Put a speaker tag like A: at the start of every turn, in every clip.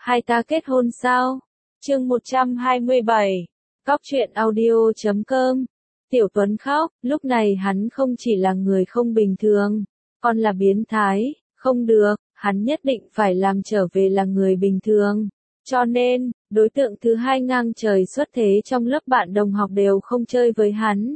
A: Hai ta kết hôn sao? Chương 127. Cóc truyện audio.com. Tiểu Tuấn khóc, lúc này hắn không chỉ là người không bình thường, còn là biến thái, không được, hắn nhất định phải làm trở về là người bình thường. Cho nên, đối tượng thứ hai ngang trời xuất thế trong lớp bạn đồng học đều không chơi với hắn.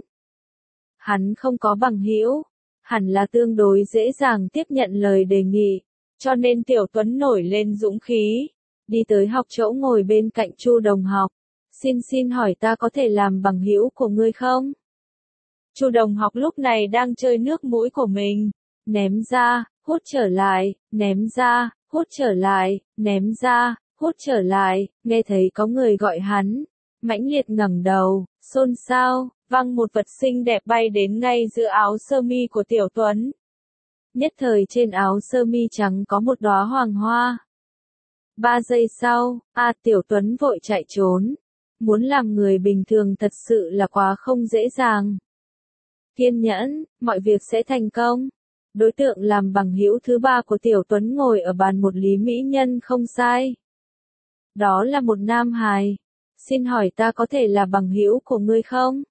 A: Hắn không có bằng hữu, hẳn là tương đối dễ dàng tiếp nhận lời đề nghị, cho nên Tiểu Tuấn nổi lên dũng khí, đi tới học chỗ ngồi bên cạnh Chu đồng học. Xin hỏi ta có thể làm bằng hữu của ngươi không? Chu đồng học lúc này đang chơi nước mũi của mình, ném ra, hút trở lại, ném ra, hút trở lại, ném ra, hút trở lại, nghe thấy có người gọi hắn, mãnh liệt ngẩng đầu, xôn xao, văng một vật xinh đẹp bay đến ngay giữa áo sơ mi của Tiểu Tuấn. Nhất thời trên áo sơ mi trắng có một đóa hoàng hoa. 3 giây sau, Tiểu Tuấn vội chạy trốn. Muốn làm người bình thường thật sự là quá không dễ dàng. Kiên nhẫn, mọi việc sẽ thành công. Đối tượng làm bằng hữu thứ ba của Tiểu Tuấn ngồi ở bàn một Lý Mỹ Nhân không sai. Đó là một nam hài. Xin hỏi ta có thể là bằng hữu của ngươi không?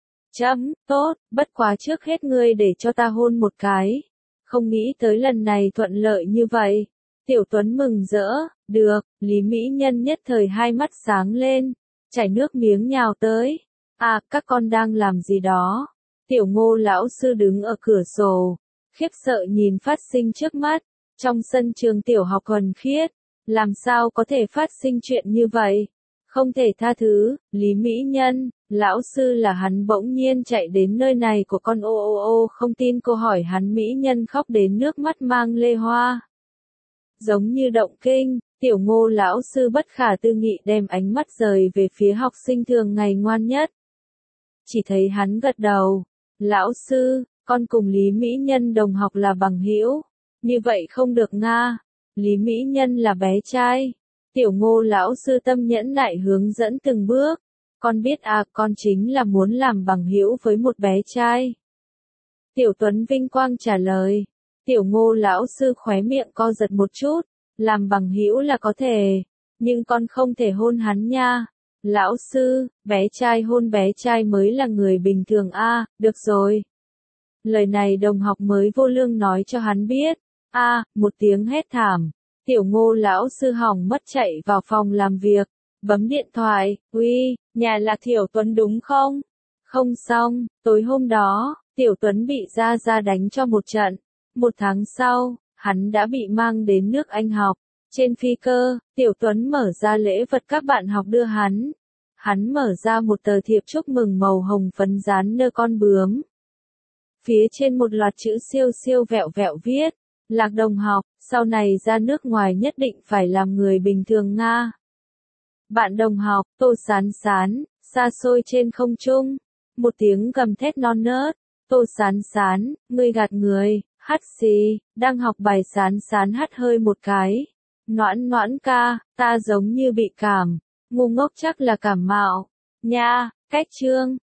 A: Tốt, bất quá trước hết ngươi để cho ta hôn một cái. Không nghĩ tới lần này thuận lợi như vậy. Tiểu Tuấn mừng rỡ, được, Lý Mỹ Nhân nhất thời hai mắt sáng lên, chảy nước miếng nhào tới. Các con đang làm gì đó? Tiểu Ngô lão sư đứng ở cửa sổ, khiếp sợ nhìn phát sinh trước mắt, trong sân trường tiểu học thuần khiết, làm sao có thể phát sinh chuyện như vậy? Không thể tha thứ, Lý Mỹ Nhân, lão sư là hắn bỗng nhiên chạy đến nơi này của con ô không tin cô hỏi hắn. Mỹ Nhân khóc đến nước mắt mang lê hoa. Giống như động kinh, Tiểu Ngô lão sư bất khả tư nghị đem ánh mắt rời về phía học sinh thường ngày ngoan nhất. Chỉ thấy hắn gật đầu, lão sư, con cùng Lý Mỹ Nhân đồng học là bằng hữu, như vậy không được nga, Lý Mỹ Nhân là bé trai. Tiểu Ngô lão sư tâm nhẫn nại hướng dẫn từng bước, con biết con chính là muốn làm bằng hữu với một bé trai. Tiểu Tuấn vinh quang trả lời. Tiểu Ngô lão sư khóe miệng co giật một chút, làm bằng hữu là có thể, nhưng con không thể hôn hắn nha. Lão sư, bé trai hôn bé trai mới là người bình thường được rồi. Lời này đồng học mới vô lương nói cho hắn biết. Một tiếng hét thảm, Tiểu Ngô lão sư hỏng mất chạy vào phòng làm việc, bấm điện thoại, uy, nhà là Tiểu Tuấn đúng không? Không xong, tối hôm đó, Tiểu Tuấn bị Gia đánh cho một trận. 1 tháng sau, hắn đã bị mang đến nước Anh học. Trên phi cơ, Tiểu Tuấn mở ra lễ vật các bạn học đưa hắn. Hắn mở ra một tờ thiệp chúc mừng màu hồng phấn dán nơ con bướm. Phía trên một loạt chữ siêu vẹo vẹo viết, Lạc đồng học, sau này ra nước ngoài nhất định phải làm người bình thường nga. Bạn đồng học, Tô Sán Sán, xa xôi trên không trung. Một tiếng gầm thét non nớt, Tô Sán Sán, ngươi gạt người. Hắt xì, đang học bài Sán Sán hắt hơi một cái. Noãn ca, ta giống như bị cảm, ngu ngốc chắc là cảm mạo. Nha, cách chương.